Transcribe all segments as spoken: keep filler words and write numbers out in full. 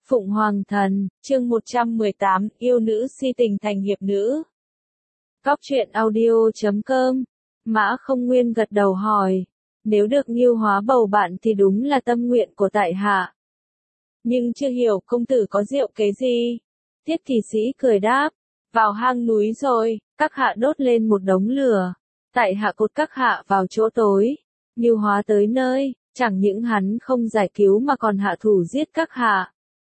Phụng Hoàng Thần, chương một trăm mười tám, yêu nữ si tình thành hiệp nữ. Cóc truyện audio chấm com. Mã Không Nguyên gật đầu hỏi, nếu được Ngưu Hóa bầu bạn thì đúng là tâm nguyện của tại hạ. Nhưng chưa hiểu công tử có diệu kế gì? Thiết Kỳ Sĩ cười đáp, vào hang núi rồi, các hạ đốt lên một đống lửa. Tại hạ cột các hạ vào chỗ tối. Ngưu Hóa tới nơi, chẳng những hắn không giải cứu mà còn hạ thủ giết các hạ.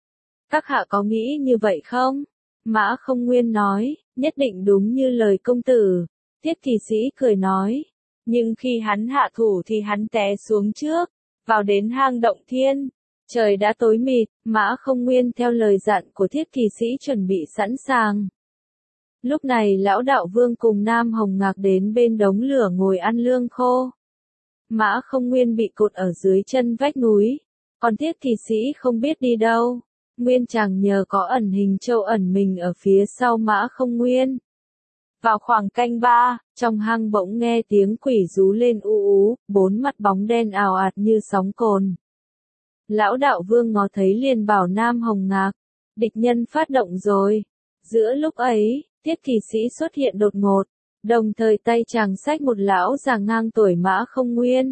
Các hạ có nghĩ như vậy không? Mã Không Nguyên nói, nhất định đúng như lời công tử. Thiết Kỳ Sĩ cười nói, nhưng khi hắn hạ thủ thì hắn té xuống trước, vào đến hang động thiên. Trời đã tối mịt, Mã Không Nguyên theo lời dặn của Thiết Kỳ Sĩ chuẩn bị sẵn sàng. Lúc này lão đạo vương cùng Nam Hồng Ngạc đến bên đống lửa ngồi ăn lương khô. Mã Không Nguyên bị cột ở dưới chân vách núi, còn Thiết Kỳ Sĩ không biết đi đâu. Nguyên chàng nhờ có ẩn hình châu ẩn mình ở phía sau Mã Không Nguyên. Vào khoảng canh ba, trong hang bỗng nghe tiếng quỷ rú lên u ú, bốn mặt bóng đen ào ạt như sóng cồn. Lão đạo vương ngó thấy liền bảo Nam Hồng Ngạc, địch nhân phát động rồi. Giữa lúc ấy, Thiết Kỳ Sĩ xuất hiện đột ngột, đồng thời tay chàng xách một lão già ngang tuổi Mã Không Nguyên.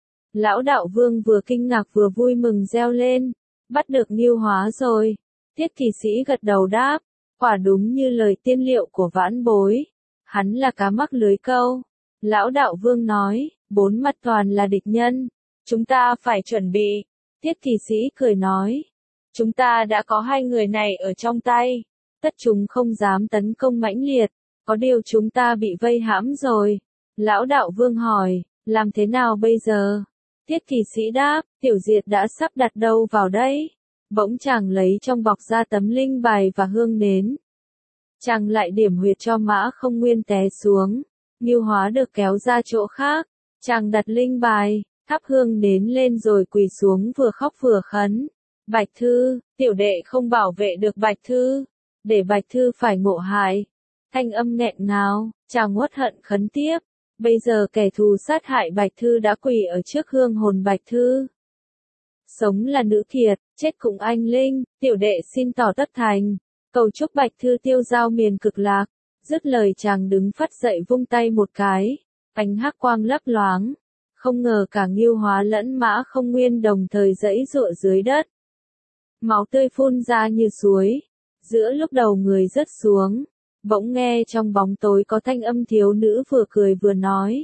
Lão đạo vương vừa kinh ngạc vừa vui mừng reo lên, bắt được Ngưu Hóa rồi. Thiết Kỳ Sĩ gật đầu đáp, quả đúng như lời tiên liệu của vãn bối. Hắn là cá mắc lưới câu. Lão đạo vương nói, bốn mặt toàn là địch nhân. Chúng ta phải chuẩn bị. Thiết Kỳ Sĩ cười nói, chúng ta đã có hai người này ở trong tay. Tất chúng không dám tấn công mãnh liệt. Có điều chúng ta bị vây hãm rồi. Lão đạo vương hỏi, làm thế nào bây giờ? Thiết Kỳ Sĩ đáp, tiểu diệt đã sắp đặt đâu vào đây. Bỗng chàng lấy trong bọc ra tấm linh bài và hương nến. Chàng lại điểm huyệt cho Mã Không Nguyên té xuống. Ngưu Hóa được kéo ra chỗ khác. Chàng đặt linh bài, thắp hương nến lên rồi quỳ xuống vừa khóc vừa khấn. Bạch Thư, tiểu đệ không bảo vệ được Bạch Thư. Để Bạch Thư phải ngộ hại. Thanh âm nghẹn ngào, chàng uất hận khấn tiếp. Bây giờ kẻ thù sát hại Bạch Thư đã quỳ ở trước hương hồn Bạch Thư. Sống là nữ thiệt, chết cũng anh linh, tiểu đệ xin tỏ tất thành. Cầu chúc Bạch Thư tiêu giao miền cực lạc. Dứt lời chàng đứng phắt dậy vung tay một cái. Ánh hắc quang lấp loáng. Không ngờ cả Ngưu Hóa lẫn Mã Không Nguyên đồng thời giãy giụa dưới đất. Máu tươi phun ra như suối. Giữa lúc đầu người rớt xuống. Bỗng nghe trong bóng tối có thanh âm thiếu nữ vừa cười vừa nói.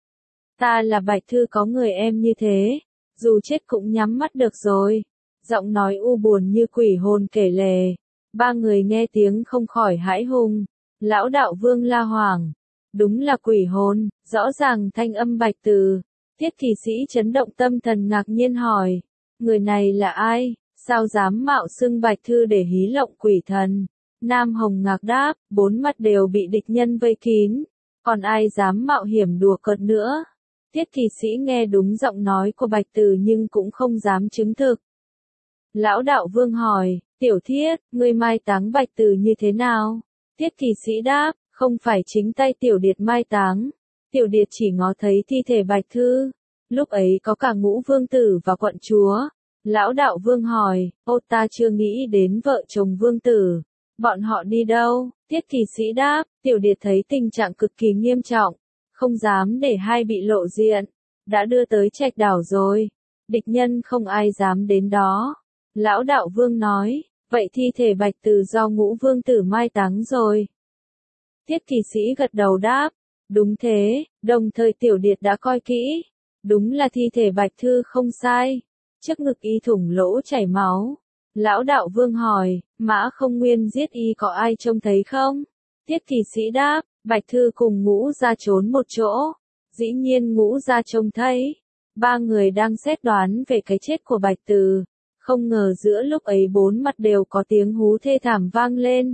Ta là Bạch Thư có người em như thế. Dù chết cũng nhắm mắt được rồi. Giọng nói u buồn như quỷ hồn kể lể. Ba người nghe tiếng không khỏi hãi hùng. Lão đạo vương la hoảng. Đúng là quỷ hồn, rõ ràng thanh âm Bạch Từ. Thiết Kỳ Sĩ chấn động tâm thần ngạc nhiên hỏi. Người này là ai? Sao dám mạo xưng Bạch Thư để hí lộng quỷ thần? Nam Hồng Ngạc đáp, bốn mặt đều bị địch nhân vây kín. Còn ai dám mạo hiểm đùa cợt nữa? Thiết Kỳ Sĩ nghe đúng giọng nói của Bạch Từ nhưng cũng không dám chứng thực. Lão đạo vương hỏi, tiểu thiết, ngươi mai táng Bạch Từ như thế nào? Thiết Kỳ Sĩ đáp, không phải chính tay tiểu điệt mai táng. Tiểu điệt chỉ ngó thấy thi thể Bạch Thư. Lúc ấy có cả Ngũ Vương Tử và quận chúa. Lão đạo vương hỏi, ô ta chưa nghĩ đến vợ chồng vương tử. Bọn họ đi đâu? Thiết Kỳ Sĩ đáp, tiểu điệt thấy tình trạng cực kỳ nghiêm trọng. Không dám để hai bị lộ diện. Đã đưa tới Trạch Đảo rồi. Địch nhân không ai dám đến đó. Lão đạo vương nói, vậy thi thể Bạch Từ do Ngũ Vương Tử mai táng rồi. Thiết Kỳ Sĩ gật đầu đáp, đúng thế, đồng thời tiểu điệt đã coi kỹ. Đúng là thi thể Bạch Thư không sai. Trước ngực y thủng lỗ chảy máu. Lão đạo vương hỏi, Mã Không Nguyên giết y có ai trông thấy không? Thiết Kỳ Sĩ đáp, Bạch Thư cùng Ngũ ra trốn một chỗ. Dĩ nhiên Ngũ ra trông thấy. Ba người đang xét đoán về cái chết của Bạch Từ. Không ngờ giữa lúc ấy bốn mặt đều có tiếng hú thê thảm vang lên.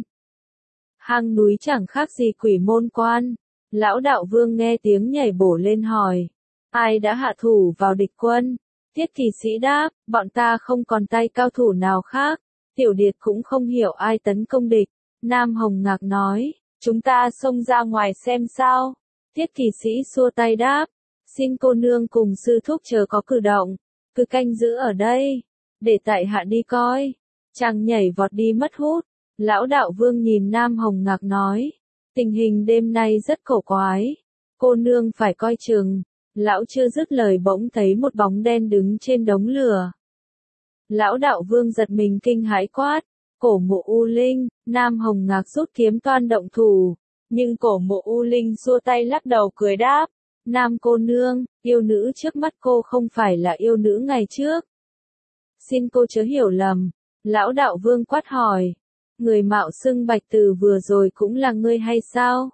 Hang núi chẳng khác gì quỷ môn quan. Lão đạo vương nghe tiếng nhảy bổ lên hỏi. Ai đã hạ thủ vào địch quân? Thiết Kỳ Sĩ đáp, bọn ta không còn tay cao thủ nào khác. Tiểu điệt cũng không hiểu ai tấn công địch. Nam Hồng Ngạc nói, chúng ta xông ra ngoài xem sao. Thiết Kỳ Sĩ xua tay đáp, xin cô nương cùng sư thúc chờ có cử động. Cứ canh giữ ở đây, để tại hạ đi coi. Chàng nhảy vọt đi mất hút. Lão đạo vương nhìn Nam Hồng Ngạc nói. Tình hình đêm nay rất cổ quái. Cô nương phải coi chừng. Lão chưa dứt lời bỗng thấy một bóng đen đứng trên đống lửa. Lão đạo vương giật mình kinh hãi quát. Cổ Mộ U Linh. Nam Hồng Ngạc rút kiếm toan động thủ. Nhưng cổ Mộ U Linh xua tay lắc đầu cười đáp. Nam cô nương, yêu nữ trước mắt cô không phải là yêu nữ ngày trước. Xin cô chớ hiểu lầm. Lão đạo vương quát hỏi. Người mạo xưng Bạch Từ vừa rồi cũng là ngươi hay sao?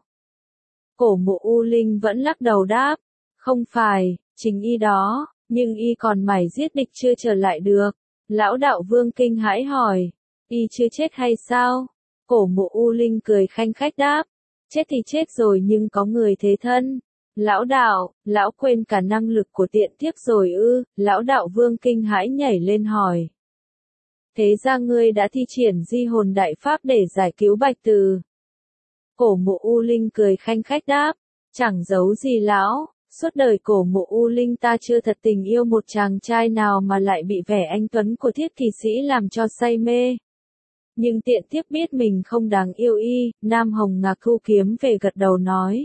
Cổ Mộ U Linh vẫn lắc đầu đáp. Không phải, chính y đó, nhưng y còn mải giết địch chưa trở lại được. Lão đạo vương kinh hãi hỏi. Y chưa chết hay sao? Cổ Mộ U Linh cười khanh khách đáp. Chết thì chết rồi nhưng có người thế thân. Lão đạo, lão quên cả năng lực của tiện thiếp rồi ư? Lão đạo vương kinh hãi nhảy lên hỏi. Thế ra ngươi đã thi triển di hồn đại pháp để giải cứu Bạch Từ. Cổ Mộ U Linh cười khanh khách đáp. Chẳng giấu gì lão, suốt đời cổ Mộ U Linh ta chưa thật tình yêu một chàng trai nào mà lại bị vẻ anh tuấn của thiết kỳ sĩ làm cho say mê. Nhưng tiện thiếp biết mình không đáng yêu y. Nam Hồng Ngạc thu kiếm về gật đầu nói.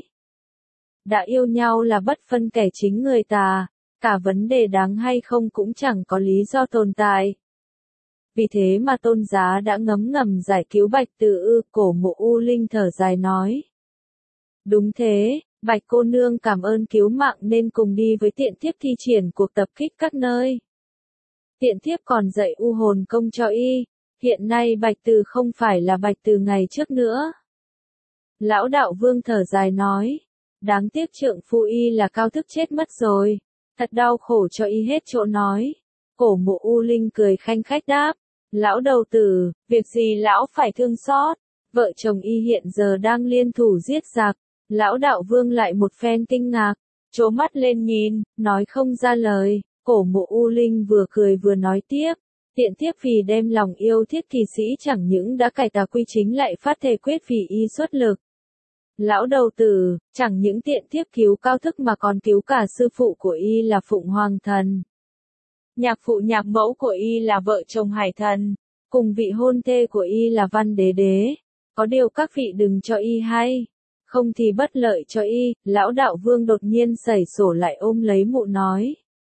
Đã yêu nhau là bất phân kẻ chính người ta, cả vấn đề đáng hay không cũng chẳng có lý do tồn tại. Vì thế mà tôn giá đã ngấm ngầm giải cứu Bạch Từ ư? Cổ Mộ U Linh thở dài nói. Đúng thế, Bạch cô nương cảm ơn cứu mạng nên cùng đi với tiện thiếp thi triển cuộc tập kích các nơi. Tiện thiếp còn dạy u hồn công cho y, hiện nay Bạch Từ không phải là Bạch Từ ngày trước nữa. Lão đạo vương thở dài nói. Đáng tiếc trượng phu y là cao thức chết mất rồi. Thật đau khổ cho y hết chỗ nói. Cổ Mộ U Linh cười khanh khách đáp. Lão đầu tử, việc gì lão phải thương xót. Vợ chồng y hiện giờ đang liên thủ giết giặc. Lão đạo vương lại một phen kinh ngạc. Trố mắt lên nhìn, nói không ra lời. Cổ Mộ U Linh vừa cười vừa nói tiếp. Tiện thiếp vì đem lòng yêu thiết kỳ sĩ chẳng những đã cải tà quy chính lại phát thề quyết vì y xuất lực. Lão đầu tử, chẳng những tiện thiếp cứu cao thức mà còn cứu cả sư phụ của y là Phụng Hoàng Thần. Nhạc phụ nhạc mẫu của y là vợ chồng Hải Thần, cùng vị hôn thê của y là Văn Đế Đế. Có điều các vị đừng cho y hay, không thì bất lợi cho y. Lão đạo vương đột nhiên sẩy sổ lại ôm lấy mụ nói.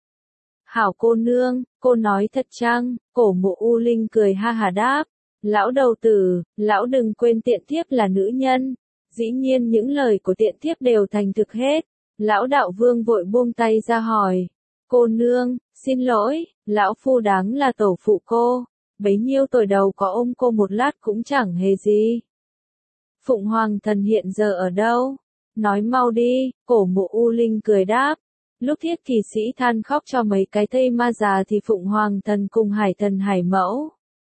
Hảo cô nương, cô nói thật chăng? Cổ Mộ U Linh cười ha hà đáp. Lão đầu tử, lão đừng quên tiện thiếp là nữ nhân. Dĩ nhiên những lời của tiện thiếp đều thành thực hết. Lão đạo vương vội buông tay ra hỏi. Cô nương, xin lỗi, lão phu đáng là tổ phụ cô. Bấy nhiêu tuổi đầu có ôm cô một lát cũng chẳng hề gì. Phụng Hoàng Thần hiện giờ ở đâu? Nói mau đi. Cổ Mộ U Linh cười đáp. Lúc thiết kỳ sĩ than khóc cho mấy cái thây ma già thì Phụng Hoàng Thần cùng Hải Thần Hải Mẫu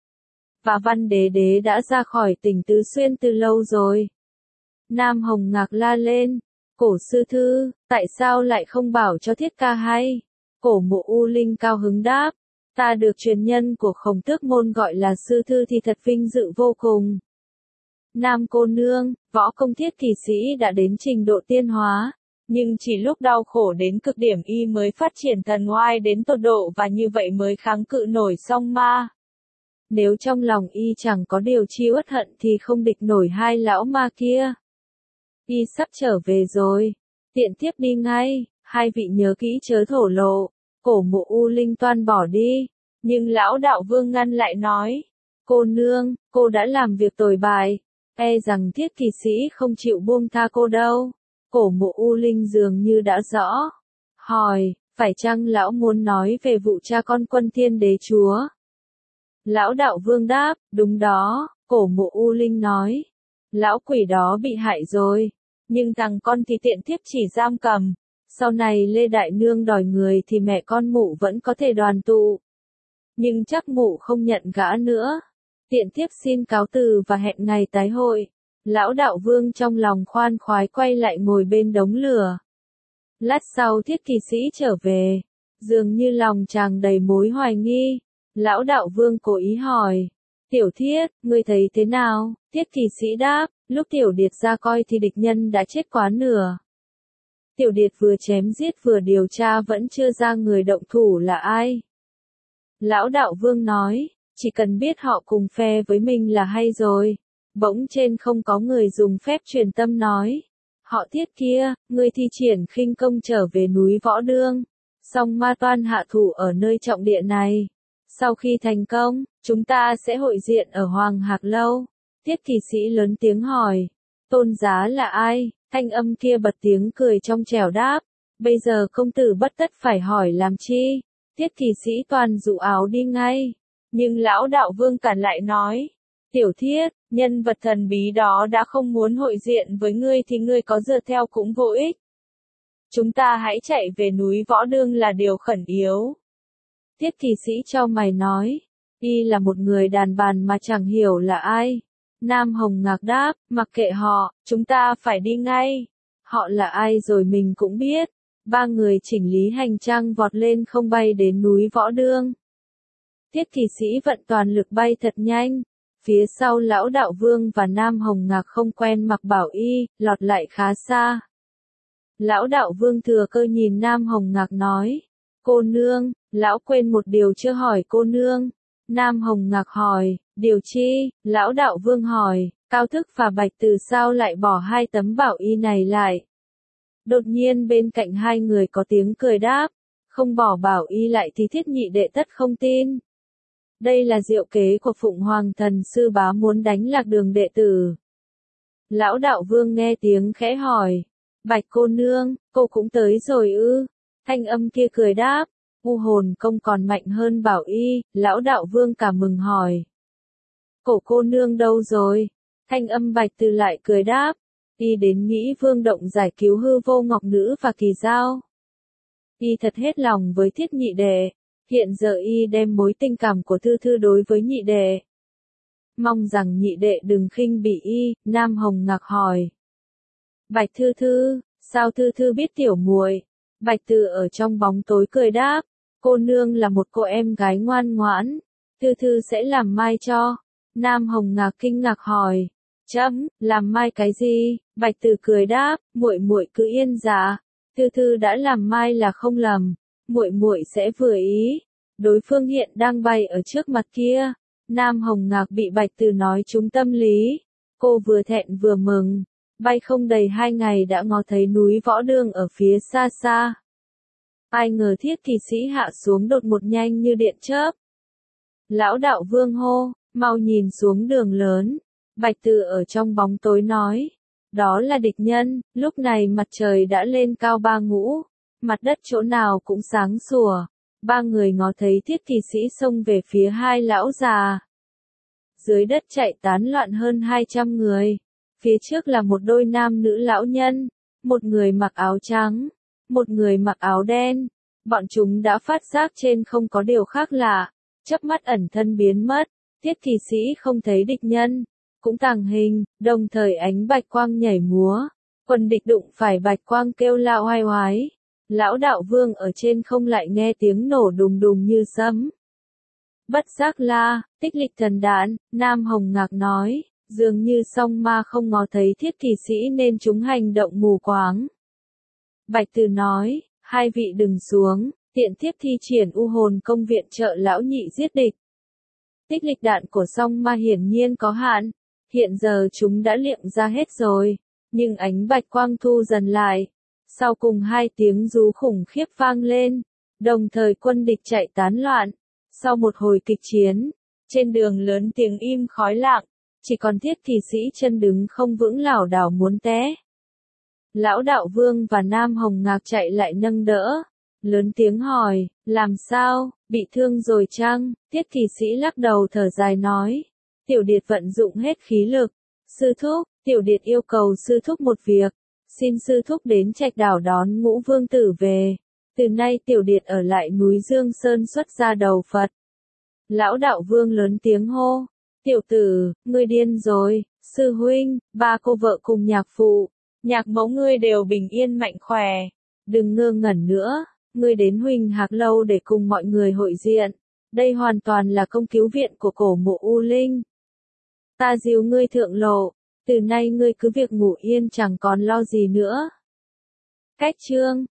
và Văn Đế Đế đã ra khỏi tỉnh Tứ Xuyên từ lâu rồi. Nam Hồng Ngạc la lên. Cổ sư thư, tại sao lại không bảo cho thiết ca hay? Cổ Mộ U Linh cao hứng đáp. Ta được truyền nhân của Khổng Tước môn gọi là sư thư thì thật vinh dự vô cùng. Nam cô nương, võ công thiết kỳ sĩ đã đến trình độ tiên hóa. Nhưng chỉ lúc đau khổ đến cực điểm y mới phát triển thần oai đến tột độ và như vậy mới kháng cự nổi song ma. Nếu trong lòng y chẳng có điều chi uất hận thì không địch nổi hai lão ma kia. Y sắp trở về rồi. Tiện thiếp đi ngay, hai vị nhớ kỹ chớ thổ lộ. Cổ Mộ U Linh toan bỏ đi. Nhưng lão đạo vương ngăn lại nói. Cô nương, cô đã làm việc tồi bại. E rằng thiết kỳ sĩ không chịu buông tha cô đâu. Cổ Mộ U Linh dường như đã rõ. Hỏi, phải chăng lão muốn nói về vụ cha con Quân Thiên Đế Chúa? Lão đạo vương đáp, đúng đó. Cổ Mộ U Linh nói. Lão quỷ đó bị hại rồi. Nhưng thằng con thì tiện thiếp chỉ giam cầm. Sau này Lê Đại Nương đòi người thì mẹ con mụ vẫn có thể đoàn tụ. Nhưng chắc mụ không nhận gã nữa. Tiện thiếp xin cáo từ và hẹn ngày tái hội. Lão đạo vương trong lòng khoan khoái quay lại ngồi bên đống lửa. Lát sau thiết kỳ sĩ trở về. Dường như lòng chàng đầy mối hoài nghi. Lão đạo vương cố ý hỏi. Tiểu thiết, ngươi thấy thế nào? Thiết kỳ sĩ đáp. Lúc tiểu điệt ra coi thì địch nhân đã chết quá nửa. Tiểu điệt vừa chém giết vừa điều tra vẫn chưa ra người động thủ là ai. Lão đạo vương nói. chỉ cần biết họ cùng phe với mình là hay rồi. Bỗng trên không có người dùng phép truyền tâm nói. Họ Tiết kia, ngươi thi triển khinh công trở về núi Võ Đương. Song Ma Toan hạ thủ ở nơi trọng địa này. Sau khi thành công, chúng ta sẽ hội diện ở Hoàng Hạc Lâu. Tiết Kỳ Sĩ lớn tiếng hỏi. Tôn giá là ai? Thanh âm kia bật tiếng cười trong trẻo đáp. Bây giờ công tử bất tất phải hỏi làm chi. Tiết Kỳ Sĩ toàn dụ áo đi ngay. Nhưng lão đạo vương cản lại nói. Tiểu Thiết, nhân vật thần bí đó đã không muốn hội diện với ngươi thì ngươi có dựa theo cũng vô ích. Chúng ta hãy chạy về núi Võ Đương là điều khẩn yếu. Tiết Kỳ Sĩ cho mày nói. Y là một người đàn bàn mà chẳng hiểu là ai. Nam Hồng Ngạc đáp, mặc kệ họ, chúng ta phải đi ngay. Họ là ai rồi mình cũng biết. Ba người chỉnh lý hành trang vọt lên không bay đến núi Võ Đương. Tiết Kỳ Sĩ vận toàn lực bay thật nhanh. Phía sau lão đạo vương và Nam Hồng Ngạc không quen mặc bảo y, lọt lại khá xa. Lão đạo vương thừa cơ nhìn Nam Hồng Ngạc nói. Cô nương, lão quên một điều chưa hỏi cô nương. Nam Hồng Ngạc hỏi, điều chi? Lão đạo vương hỏi, Cao Thức và Bạch Từ sao lại bỏ hai tấm bảo y này lại? Đột nhiên bên cạnh hai người có tiếng cười đáp, không bỏ bảo y lại thì Thiết nhị đệ tất không tin. Đây là diệu kế của Phụng Hoàng Thần Sư Bá muốn đánh lạc đường đệ tử. Lão đạo vương nghe tiếng khẽ hỏi, Bạch cô nương, cô cũng tới rồi ư? Thanh âm kia cười đáp, U hồn công còn mạnh hơn bảo y. Lão đạo vương cả mừng hỏi, cổ cô nương đâu rồi? Thanh âm Bạch Từ lại cười đáp, y đến Nghĩ Vương động giải cứu Hư Vô Ngọc Nữ và Kỳ Giao. Y thật hết lòng với Thiết nhị đệ. Hiện giờ y đem mối tình cảm của Thư Thư đối với nhị đệ. Mong rằng nhị đệ đừng khinh bỉ y. Nam Hồng Ngạc hỏi, Bạch Thư Thư, sao Thư Thư biết tiểu muội? Bạch Từ ở trong bóng tối cười đáp, cô nương là một cô em gái ngoan ngoãn, Thư Thư sẽ làm mai cho. Nam Hồng Ngạc kinh ngạc hỏi, chấm, làm mai cái gì? Bạch Từ cười đáp, muội muội cứ yên dạ, Thư Thư đã làm mai là không lầm, muội muội sẽ vừa ý. Đối phương hiện đang bay ở trước mặt kia. Nam Hồng Ngạc bị Bạch Từ nói trúng tâm lý, cô vừa thẹn vừa mừng. Bay không đầy hai ngày đã ngó thấy núi Võ Đương ở phía xa xa. Ai ngờ Thiết Kỳ Sĩ hạ xuống đột một nhanh như điện chớp. Lão đạo vương hô, mau nhìn xuống đường lớn. Bạch Từ ở trong bóng tối nói, đó là địch nhân. Lúc này mặt trời đã lên cao ba ngũ, mặt đất chỗ nào cũng sáng sủa. Ba người ngó thấy Thiết Kỳ Sĩ xông về phía hai lão già. Dưới đất chạy tán loạn hơn hai trăm người. Phía trước là một đôi nam nữ lão nhân, một người mặc áo trắng, một người mặc áo đen. Bọn chúng đã phát giác trên không có điều khác lạ, chớp mắt ẩn thân biến mất. Tiết Kỳ Sĩ không thấy địch nhân, cũng tàng hình, đồng thời ánh bạch quang nhảy múa. Quân địch đụng phải bạch quang kêu la oai oái. Lão đạo vương ở trên không lại nghe tiếng nổ đùng đùng như sấm. Bất giác la, tích lịch thần đạn. Nam Hồng Ngạc nói, dường như song ma không ngó thấy Thiết Kỳ Sĩ nên chúng hành động mù quáng. Bạch Từ nói, hai vị đừng xuống, tiện thiếp thi triển U hồn công viện trợ lão nhị giết địch. Tích lịch đạn của song ma hiển nhiên có hạn, hiện giờ chúng đã liệm ra hết rồi, nhưng ánh bạch quang thu dần lại. Sau cùng hai tiếng rú khủng khiếp vang lên, đồng thời quân địch chạy tán loạn. Sau một hồi kịch chiến, trên đường lớn tiếng im khói lặng, chỉ còn Thiết Kỳ Sĩ chân đứng không vững lảo đảo muốn té. Lão đạo vương và Nam Hồng Ngạc chạy lại nâng đỡ, lớn tiếng hỏi, làm sao, bị thương rồi chăng? Thiết Kỳ Sĩ lắc đầu thở dài nói, Tiểu Điệt vận dụng hết khí lực. Sư thúc, Tiểu Điệt yêu cầu sư thúc một việc, xin sư thúc đến Trạch Đảo đón Ngũ Vương tử về. Từ nay Tiểu Điệt ở lại núi Dương Sơn xuất gia đầu Phật. Lão đạo vương lớn tiếng hô, tiểu tử, ngươi điên rồi, sư huynh, ba cô vợ cùng nhạc phụ, nhạc mẫu ngươi đều bình yên mạnh khỏe. Đừng ngơ ngẩn nữa, ngươi đến Huỳnh Hạc Lâu để cùng mọi người hội diện. Đây hoàn toàn là công cứu viện của cổ mộ U Linh. Ta dìu ngươi thượng lộ, từ nay ngươi cứ việc ngủ yên chẳng còn lo gì nữa. Cách chương